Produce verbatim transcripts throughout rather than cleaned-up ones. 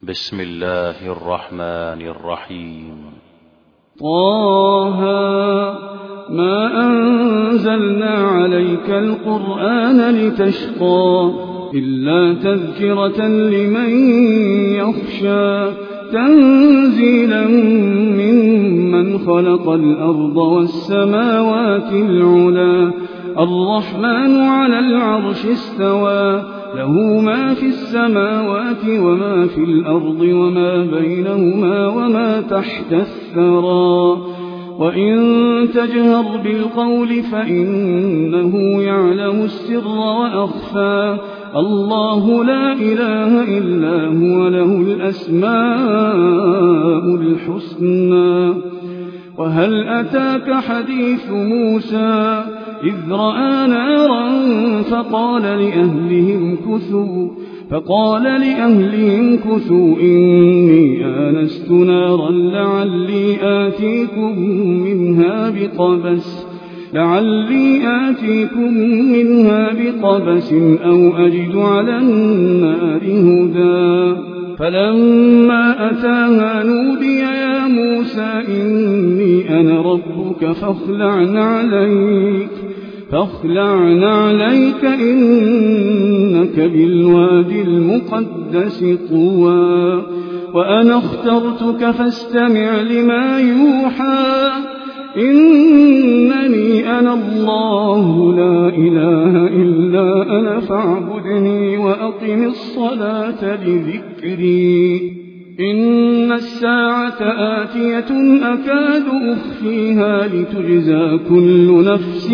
بسم الله الرحمن الرحيم. طه ما أنزلنا عليك القرآن لتشقى إلا تذكرة لمن يخشى تنزيلا ممن خلق الأرض والسماوات العلا الرحمن على العرش استوى له ما في السماوات وما في الأرض وما بينهما وما تحت الثرى وإن تجهر بالقول فإنه يعلم السر وأخفى الله لا إله إلا هو له الأسماء الحسنى. وهل أتاك حديث موسى إذ رأى نارا فقال لأهلهم كثوا فقال لأهلهم كثوا إني آنست نارا لعلي آتيكم منها بقبس لعلي آتيكم منها بقبس أو أجد على النار هدى فلما أتاها نودي يا موسى إني أنا ربك فاخلع عليك فاخلع عليك إنك بالوادي المقدس طوى وأنا اخترتك فاستمع لما يوحى إنني أنا الله لا إله إلا أنا فاعبدني وأقم الصلاة لذكري إن الساعة آتية أكاد أخفيها لتجزى كل نفس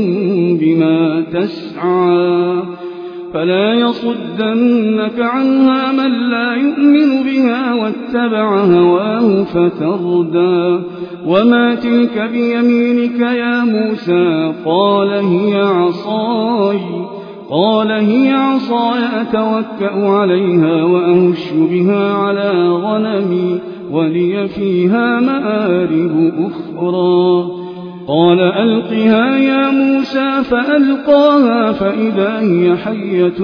بما تسعى فلا يصدنك عنها من لا يؤمن بها واتبع هواه فتردى وما تلك بيمينك يا موسى قال هي عصاي قال هي عصاي أتوكأ عليها وأهش بها على غنمي ولي فيها مآرب أخرى قال ألقها يا موسى فألقاها فإذا هي حية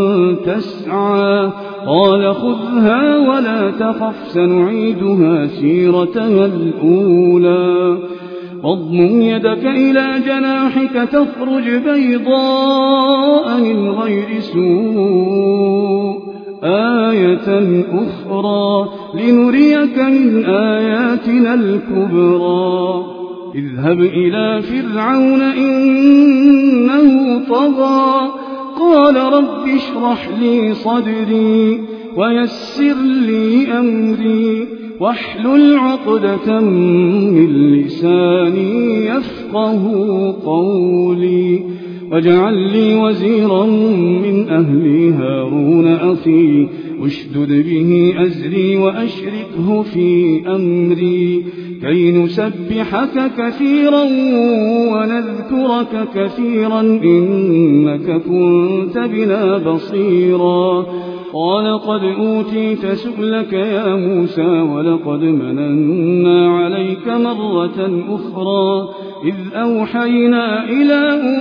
تسعى قال خذها ولا تخف سنعيدها سيرتها الأولى واضمم يدك إلى جناحك تخرج بيضاء من غير سوء آية أخرى لنريك من آياتنا الكبرى اذهب إلى فرعون إنه طغى قال رب اشرح لي صدري ويسر لي أمري واحلل عقدة من لساني يفقه قولي واجعل لي وزيرا من أهلي هارون أخي اشدد به أزري وأشركه في أمري كي نسبحك كثيرا ونذكرك كثيرا إنك كنت بنا بصيرا قال قد أوتيت سؤلك يا موسى ولقد مننا عليك مرة أخرى إذ أوحينا إلى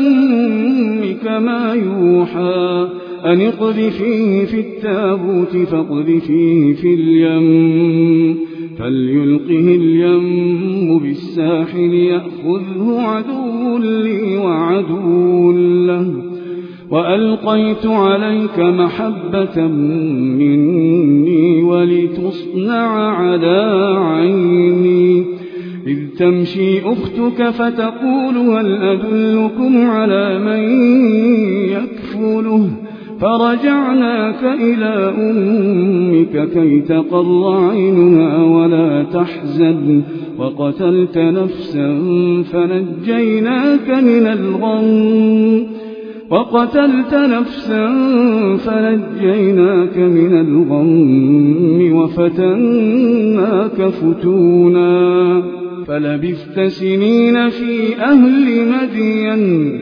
أمك ما يوحى أن اقذفيه في التابوت فاقذفيه في اليم فليلقه اليم بالساحل يأخذه عدو لي وعدو له وألقيت عليك محبة مني ولتصنع على عيني إذ تمشي أختك فتقول هل أدلكم على من يكفله فرجعناك إلى أمك كي تقر عينها ولا تحزن وقتلت نفسا فنجيناك من الغم وقتلت نفسا فنجيناك من الغم وفتناك فتونا فلبثت سنين في أهل مدين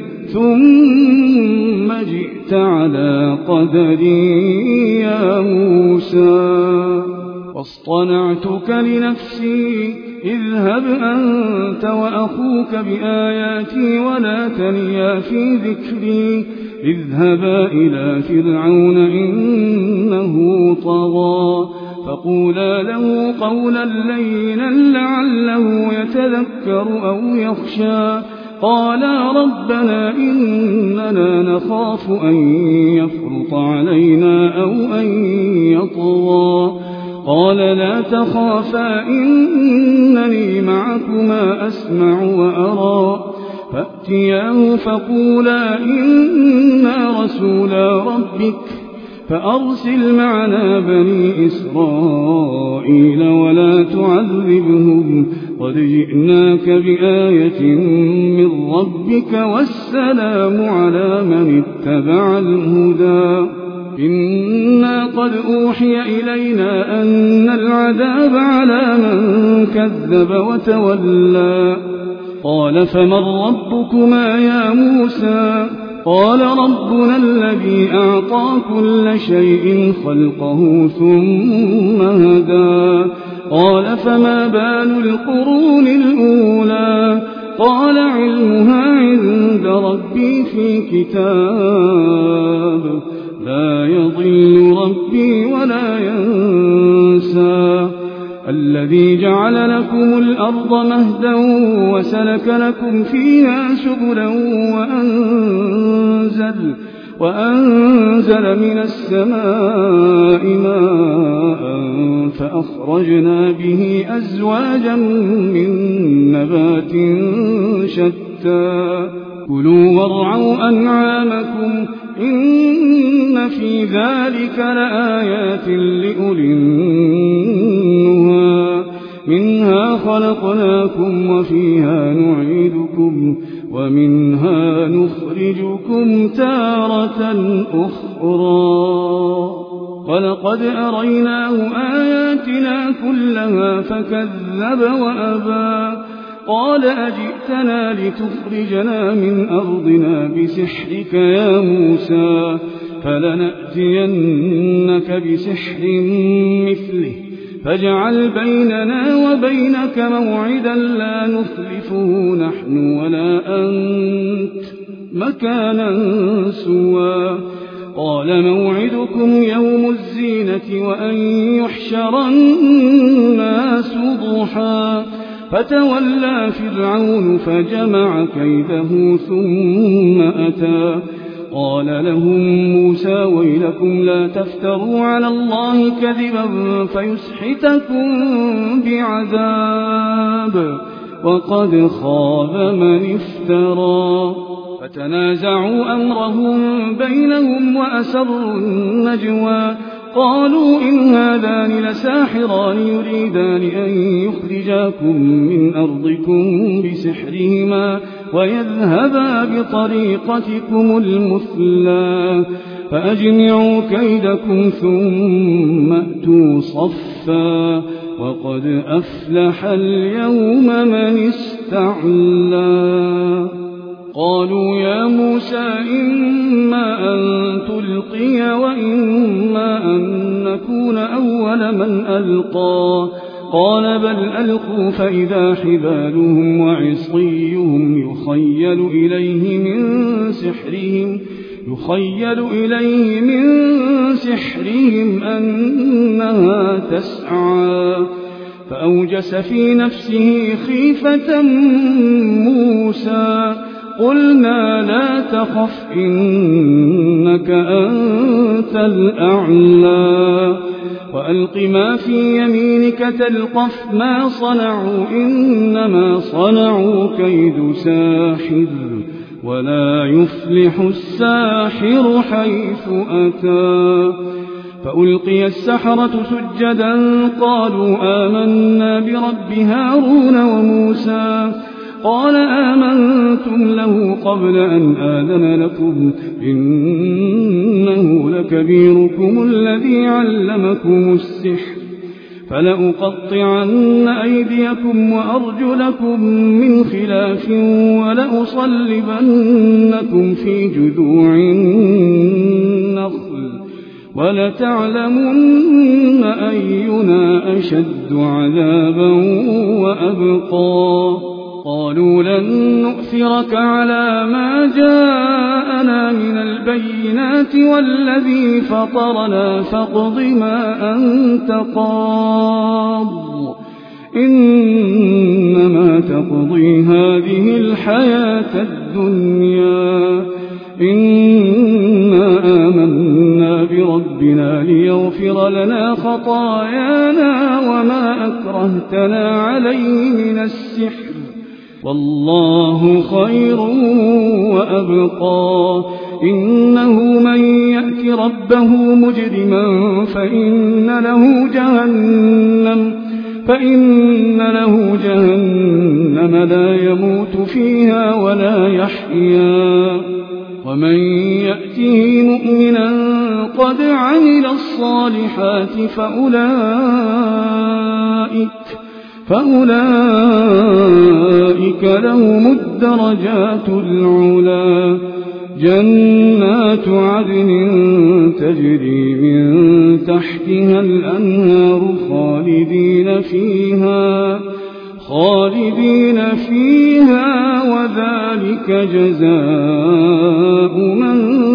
ثم جئت على قدري يا موسى واصطنعتك لنفسي اذهب أنت وأخوك بآياتي ولا تنيا في ذكري اذهبا إلى فرعون إنه طغى فقولا له قولا لينا لعله يتذكر أو يخشى قالا ربنا إننا نخاف أن يفرط علينا أو أن يطغى قال لا تخافا إنني معكما أسمع وأرى فأتياه فقولا إنا رسولا ربك فأرسل معنا بني إسرائيل ولا تعذبهم قد جئناك بآية من ربك والسلام على من اتبع الهدى إنا قد أوحي إلينا أن العذاب على من كذب وتولى قال فمن ربكما يا موسى قال ربنا الذي أعطى كل شيء خلقه ثم هدى قال فما بال القرون الأولى قال علمها عند ربي في كتاب لا يضل ربي ولا ينسى الذي جعل لكم الأرض مهدا وسلك لكم فيها سبلا وأنزل, وأنزل من السماء ماء فأخرجنا به أزواجا من نبات شتى كلوا وارعوا أنعامكم إن في ذلك لآيات لأولي النهى منها خلقناكم وفيها نعيدكم ومنها نخرجكم تارة أخرى ولقد أريناه آياتنا كلها فكذب وأبى قال أجئتنا لتخرجنا من أرضنا بسحرك يا موسى فلنأتينك بسحر مثله فاجعل بيننا وبينك موعدا لا نخلفه نحن ولا أنت مكانا سوى قال موعدكم يوم الزينة وأن يحشر الناس ضحى فتولى فرعون فجمع كيده ثم أتى قال لهم موسى ويلكم لا تفتروا على الله كذبا فيسحتكم بعذاب وقد خاب من افترى فتنازعوا أمرهم بينهم وأسروا النجوى قالوا إن هذان لساحران يريدان أن يخرجاكم من أرضكم بسحرهما ويذهبا بطريقتكم المثلى فأجمعوا كيدكم ثم أتوا صفا وقد أفلح اليوم من استعلى قالوا يا موسى إما أن تلقي وإما أن نكون أول من ألقى قال بل ألقوا فإذا حبالهم وعصيهم يخيل إليه من سحرهم يخيل إليه من سحرهم أنها تسعى فأوجس في نفسه خيفة موسى قلنا لا تخف إنك أنت الأعلى وألق ما في يمينك تلقف ما صنعوا إنما صنعوا كيد ساحر ولا يفلح الساحر حيث أتى فألقي السحرة سجدا قالوا آمنا برب هارون وموسى قال آمنتم له قبل أن آذن لكم إنه لكبيركم الذي علمكم السحر فلأقطعن أيديكم وأرجلكم من خلاف ولأصلبنكم في جذوع النخل ولتعلمن أينا أشد عذابا وأبقى قالوا لن نؤثرك على ما جاءنا من البينات والذي فطرنا فاقض ما أنت قاض إنما تقضي هذه الحياة الدنيا إنا آمنا بربنا ليغفر لنا خطايانا وما أكرهتنا عليه من السحر والله خير وأبقى إنه من يأت ربه مجرما فإن له جهنم فإن له جهنم لا يموت فيها ولا يحيا ومن يأته مؤمنا قد عمل الصالحات فأولئك فأولئك لهم الدرجات العلى جنات عدن تجري من تحتها الأنهار خالدين فيها خالدين فيها وذلك جزاء من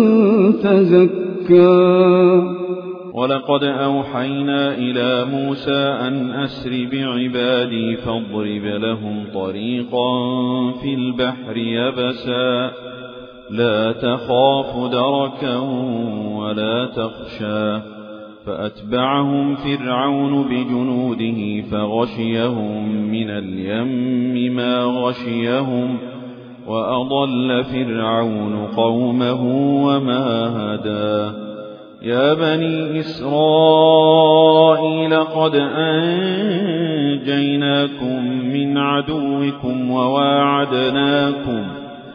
تزكى. ولقد أوحينا إلى موسى أن أسر بعبادي فاضرب لهم طريقا في البحر يبسا لا تخاف دركا ولا تخشى فأتبعهم فرعون بجنوده فغشيهم من اليم ما غشيهم وأضل فرعون قومه وما هدى. يا بني إسرائيل قد أنجيناكم من عدوكم وواعدناكم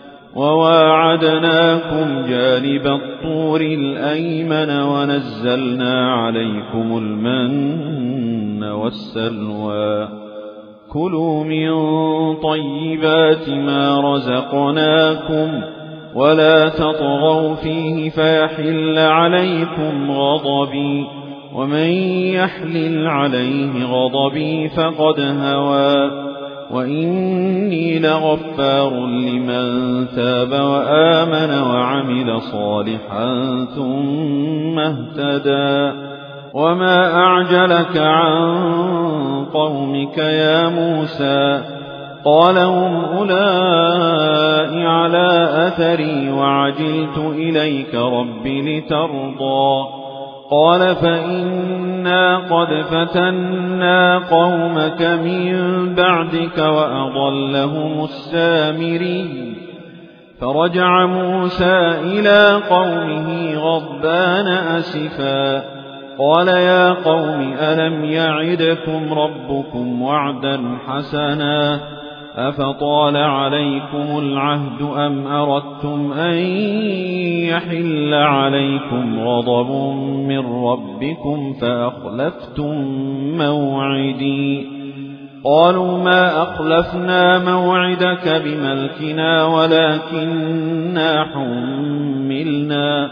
وواعدناكم جانب الطور الأيمن ونزلنا عليكم المن والسلوى كلوا من طيبات ما رزقناكم ولا تطغوا فيه فيحل عليكم غضبي ومن يحلل عليه غضبي فقد هوى وإني لغفار لمن تاب وآمن وعمل صالحا ثم اهتدى. وما أعجلك عن قومك يا موسى قال هم أولئك على أثري وعجلت إليك رب لترضى قال فإنا قد فتنا قومك من بعدك وأضلهم السامري. فرجع موسى إلى قومه غضبان أسفا قال يا قوم ألم يعدكم ربكم وعدا حسنا أفطال عليكم العهد أم أردتم أن يحل عليكم غضب من ربكم فأخلفتم موعدي قالوا ما أخلفنا موعدك بملكنا ولكننا حملنا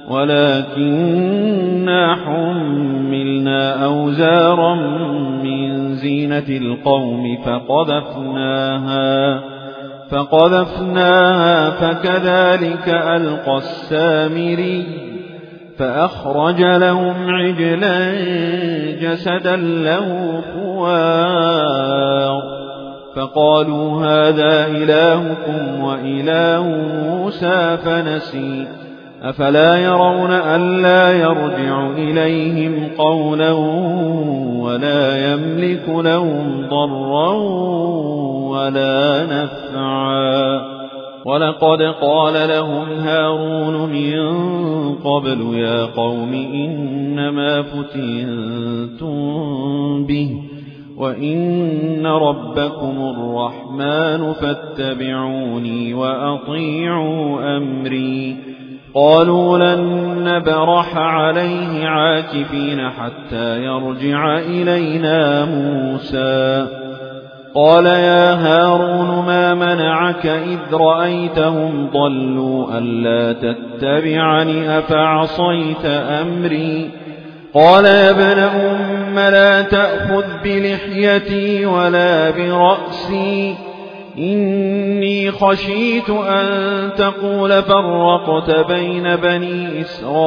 ولكننا حملنا أوزارا من زينة القوم فقذفناها فقذفناها فكذلك ألقى السامري فأخرج لهم عجلا جسدا له خوار فقالوا هذا إلهكم وإله موسى فنسي أفلا يرون ألا يرجع إليهم قولا ولا يملك لهم ضرا ولا نفعا. ولقد قال لهم هارون من قبل يا قوم إنما فتنتم به وإن ربكم الرحمن فاتبعوني وأطيعوا أمري قالوا لن نبرح عليه عاكفين حتى يرجع إلينا موسى قال يا هارون ما منعك إذ رأيتهم ضلوا ألا تتبعني أفعصيت أمري قال يا ابن أم لا تأخذ بلحيتي ولا برأسي إني خشيت أن تقول فرقت بين بني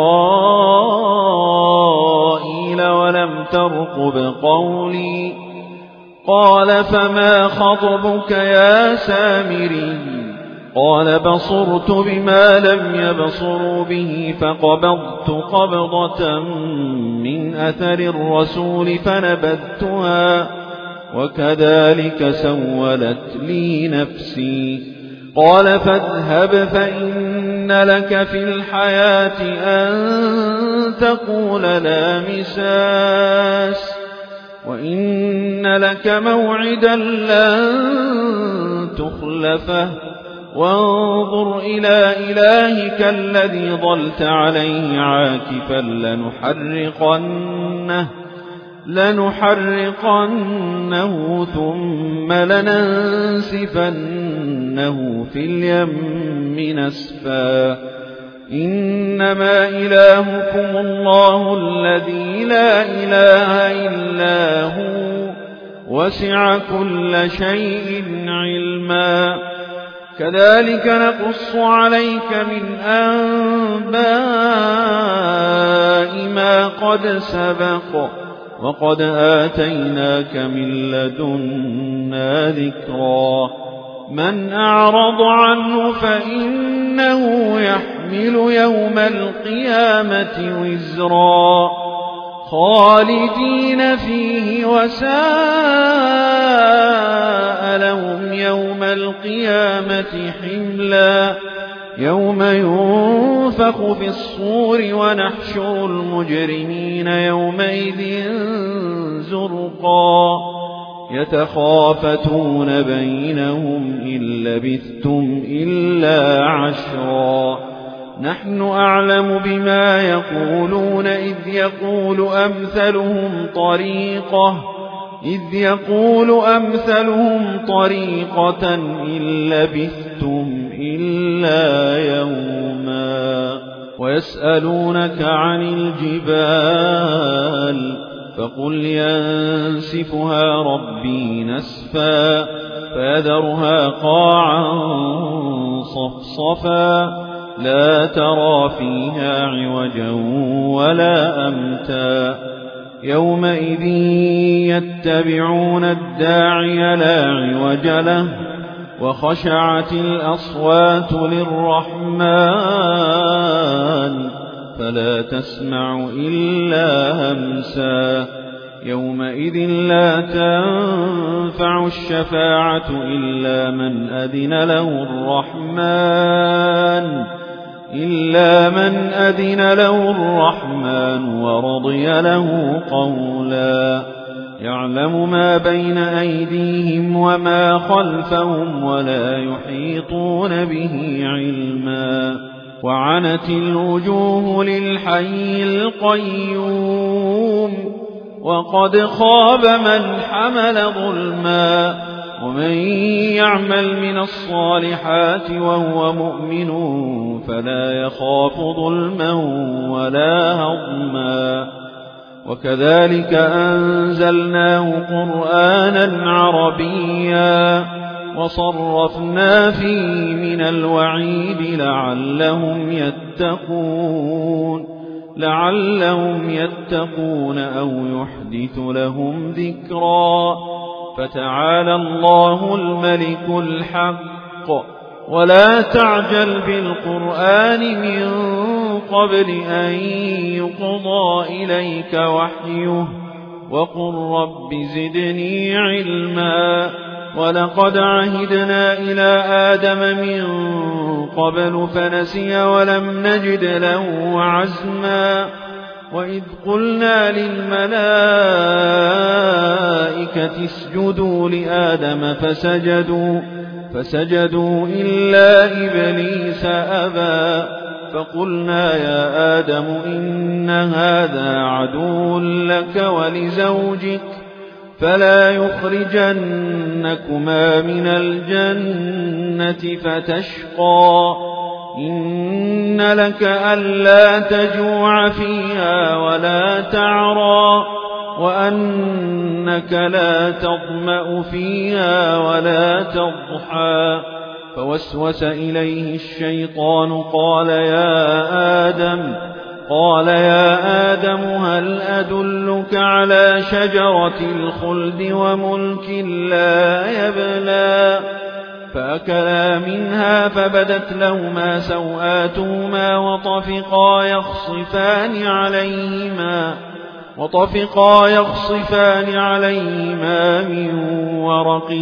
إسرائيل ولم ترقب قولي قال فما خطبك يا سامري قال بصرت بما لم يبصروا به فقبضت قبضة من أثر الرسول فنبذتها وكذلك سولت لي نفسي قال فاذهب فإن لك في الحياة أن تقول لا مساس وإن لك موعدا لن تخلفه وانظر إلى إلهك الذي ظلت عليه عاكفا لنحرقنه لنحرقنه ثم لننسفنه في اليم نسفا إنما إلهكم الله الذي لا إله إلا هو وسع كل شيء علما كذلك نقص عليك من أنباء ما قد سبق وقد آتيناك من لدنا ذكرا من أعرض عنه فإنه يحمل يوم القيامة وزرا خالدين فيه وساء لهم يوم القيامة حملا يوم ينفخ في الصور ونحشر المجرمين يومئذ زرقا يتخافتون بينهم إن لبثتم إلا عشرا نحن أعلم بما يقولون إذ يقول أمثلهم طريقة إذ يقول أمثلهم طريقة إن لبثتم إلا يوما ويسألونك عن الجبال فقل ينسفها ربي نسفا فيذرها قاعا صفصفا لا ترى فيها عوجا ولا أمتا يومئذ يتبعون الداعي لا عوج له وخشعت الأصوات للرحمن فلا تسمع إلا همسا يومئذ لا تنفع الشفاعة إلا من أذن له الرحمن إلا من أذن له الرحمن ورضي له قولا يعلم ما بين أيديهم وما خلفهم ولا يحيطون به علما وعنت الوجوه للحي القيوم وقد خاب من حمل ظلما ومن يعمل من الصالحات وهو مؤمن فلا يخاف ظلما ولا هضما وكذلك أنزلناه قرآنا عربيا وصرفنا فيه من الوعيد لعلهم يتقون لعلهم يتقون أو يحدث لهم ذكرا فتعالى الله الملك الحق ولا تعجل بالقرآن من قبل أن يقضى إليك وحيه وقل رب زدني علما ولقد عهدنا إلى آدم من قبل فنسي ولم نجد له عزما وإذ قلنا للملائكة اسجدوا لآدم فسجدوا فسجدوا إلا إبليس أبى فقلنا يا آدم إن هذا عدو لك ولزوجك فلا يخرجنكما من الجنة فتشقى إن لك ألا تجوع فيها ولا تعرى وأنك لا تظمأ فيها ولا تضحى. فوسوس إليه الشيطان قال يا آدم قال يا آدم هل أدلك على شجرة الخلد وملك لا يبلى. فأكلا منها فبدت لهما سوآتهما وطفقا يخصفان عليهما وطفقا يخصفان عليهما من ورق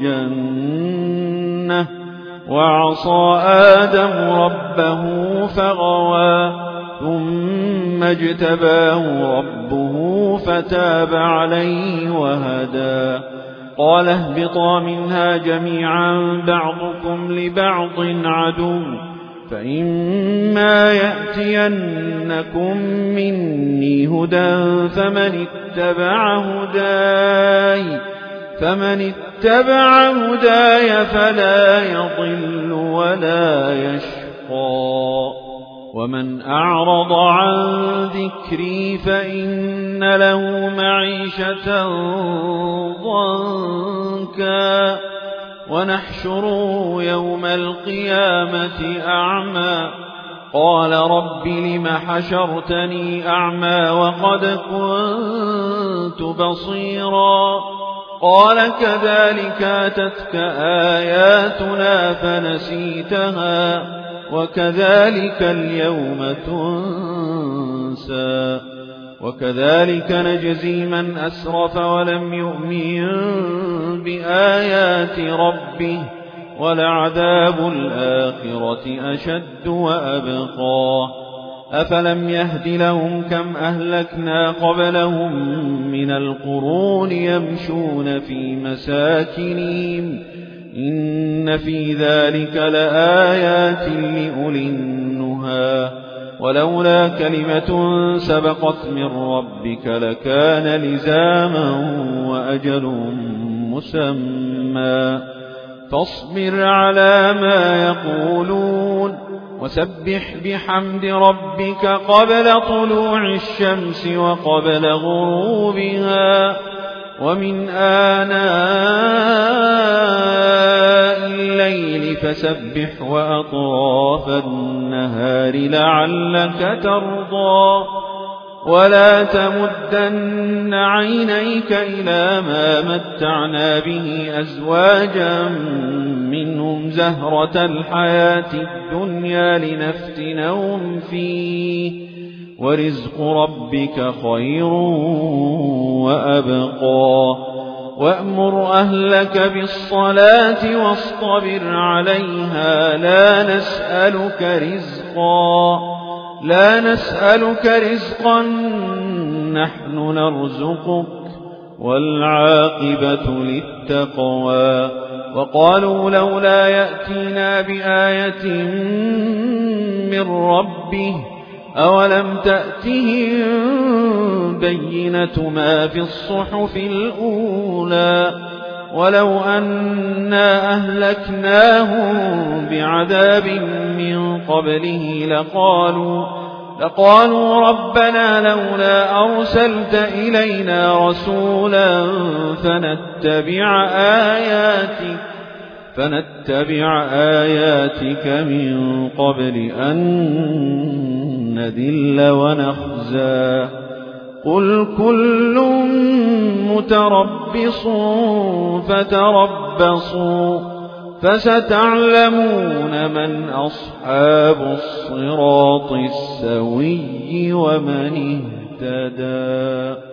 الجنة وعصى آدم ربه فغوى ثم اجتباه ربه فتاب عليه وهدى. قال اهبطا منها جميعا بعضكم لبعض عدو فإما يأتينكم مني هدى فمن اتبع هداي فمن اتبع هداي فلا يضل ولا يشقى. ومن أعرض عن ذكري فإن له معيشة ضنكا ونحشره يوم القيامة أعمى. قال رب لم حشرتني أعمى وقد كنت بصيرا. قال كذلك أتتك آياتنا فنسيتها وكذلك اليوم تنسى. وكذلك نجزي من أسرف ولم يؤمن بآيات ربه ولعذاب الآخرة أشد وأبقى. أفلم يهد لهم كم أهلكنا قبلهم من القرون يمشون في مساكنهم إن في ذلك لآيات لأولي النهى. ولولا كلمة سبقت من ربك لكان لزاما وأجل مسمى. فاصبر على ما يقولون وسبح بحمد ربك قبل طلوع الشمس وقبل غروبها ومن آناء الليل فسبح وأطراف النهار لعلك ترضى. ولا تمدن عينيك إلى ما متعنا به أزواجا منهم زهرة الحياة الدنيا لنفتنهم فيه ورزق ربك خير وأبقى. وأمر أهلك بالصلاة واصطبر عليها لا نسألك رزقا لا نسألك رزقا نحن نرزقك والعاقبة للتقوى. وقالوا لولا يأتينا بآية من ربه أولم تأتهم بينة ما في الصحف الأولى ولو أنا أهلكناهم بعذاب من قبله لقالوا لقالوا ربنا لولا أرسلت إلينا رسولا فنتبع آياتك فنتبع آياتك من قبل أن نذل ونخزى. قل كل متربص فتربصوا فستعلمون من أصحاب الصراط السوي ومن اهتدى.